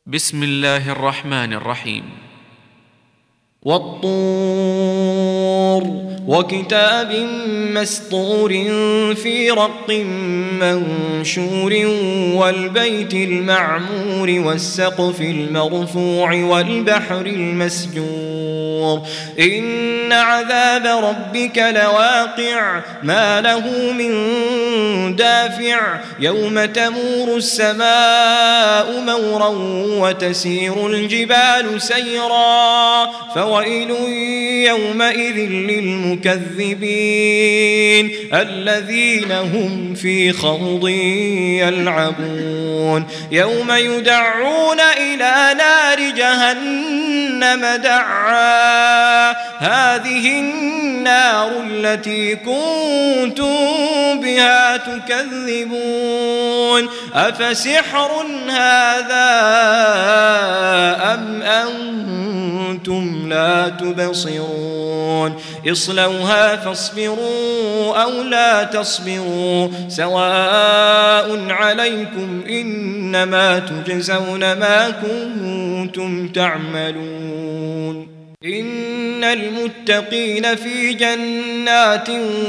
بسم الله الرحمن الرحيم. والطور وكتاب مسطور في رق منشور والبيت المعمور والسقف المرفوع والبحر المسجور إن عذاب ربك لواقع ما له من دافع يوم تمور السماء مورا وتسير الجبال سيرا فويل يومئذ للمكذبين الذين هم في خوض يلعبون يوم يدعون إلى نار جهنم دعا هذه النار التي كنتم بها تكذبون أفسحر هذا أم أنتم لا تبصرون اصلوها فاصبروا أو لا تصبروا سواء عليكم إنما تجزون ما كنتم تعملون إن المتقين في جنات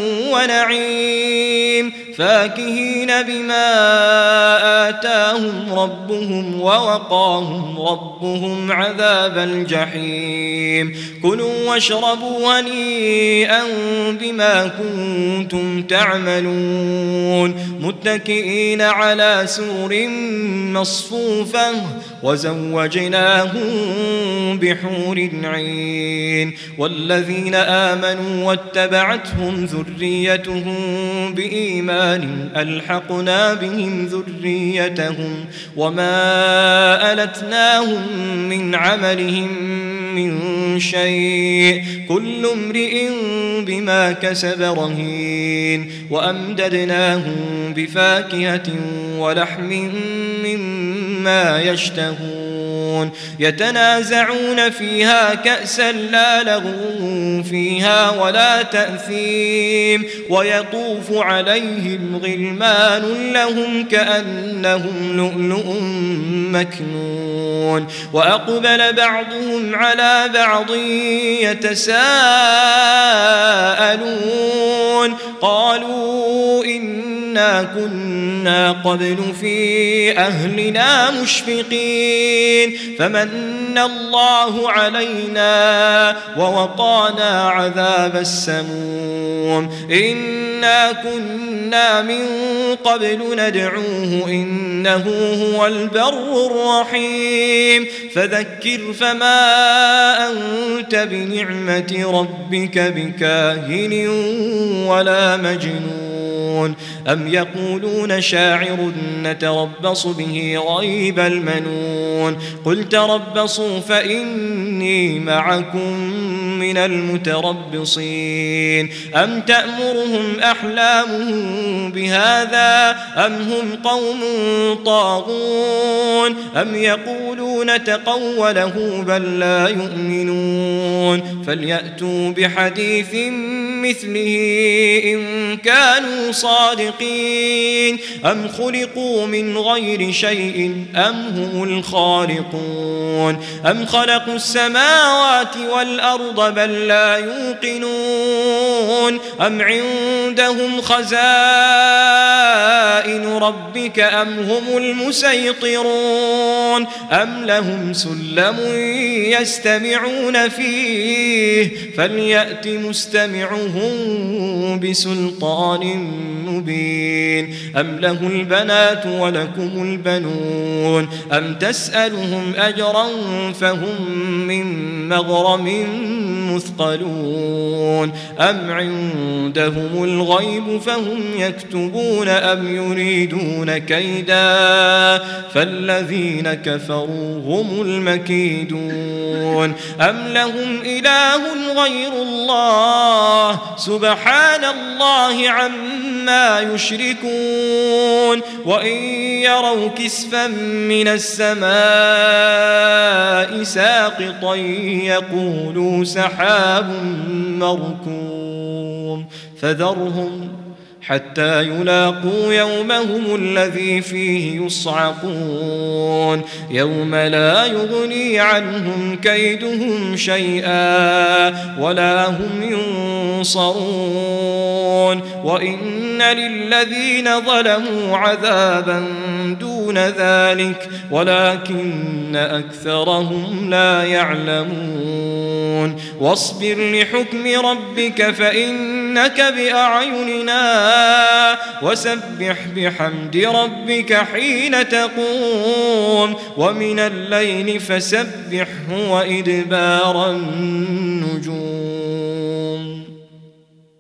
ونعيم فاكهين بما آتاهم ربهم ووقاهم ربهم عذاب الجحيم كلوا واشربوا هنيئا بما كنتم تعملون متكئين على سرر مصفوفة وزوجناهم بحور عين والذين آمنوا واتبعتهم ذريتهم بإيمان ألحقنا بهم ذريتهم وما ألتناهم من عملهم من شيء كل امرئ بما كسب رهين وأمددناهم بفاكهة ولحم مما يشتهون يتنازعون فيها كأسا لا لغو فيها ولا تأثيم ويطوف عليهم غلمان لهم كأنهم لؤلؤ مكنون وأقبل بعضهم على بعض يتساءلون قالوا إنا كنا قبل في أهلنا مشفقين فمن الله علينا ووقانا عذاب السموم إنا كنا من قبل ندعوه إنه هو البر الرحيم فذكر فما أنت بنعمة ربك بكاهن ولا مجنون أم يقولون شاعر نتربص به ريب المنون قل تربصوا فإني معكم من المتربصين أم تأمرهم أحلامهم بهذا أم هم قوم طاغون أم يقولون تقوله بل لا يؤمنون فليأتوا بحديث مثله إن كانوا صادقين أم خلقوا من غير شيء أم هم الخالقون أم خلقوا السماوات والأرض بل لا يوقنون أم عندهم خزائن ربك أم هم المسيطرون أم لهم سلم يستمعون فيه فليأت مستمعهم بسلطان مبين أم له البنات ولكم البنون أم تسألهم أجرا فهم من مغرم مثقلون أم عندهم الغيب فهم يكتبون أم يريدون كيدا فالذين كفروا هم المكيدون أم لهم إله غير الله سبحان الله عما يشركون وإن يروا كسفا من السماء ساقطا يقولوا سحاب مركوم فذرهم حتى يلاقوا يومهم الذي فيه يصعقون يوم لا يغني عنهم كيدهم شيئا ولا هم ينصرون وإن للذين ظلموا عذابا دون ذلك ولكن أكثرهم لا يعلمون واصبر لحكم ربك فإنك بأعيننا وسبح بحمد ربك حين تقوم ومن الليل فسبحه وإدبار النجوم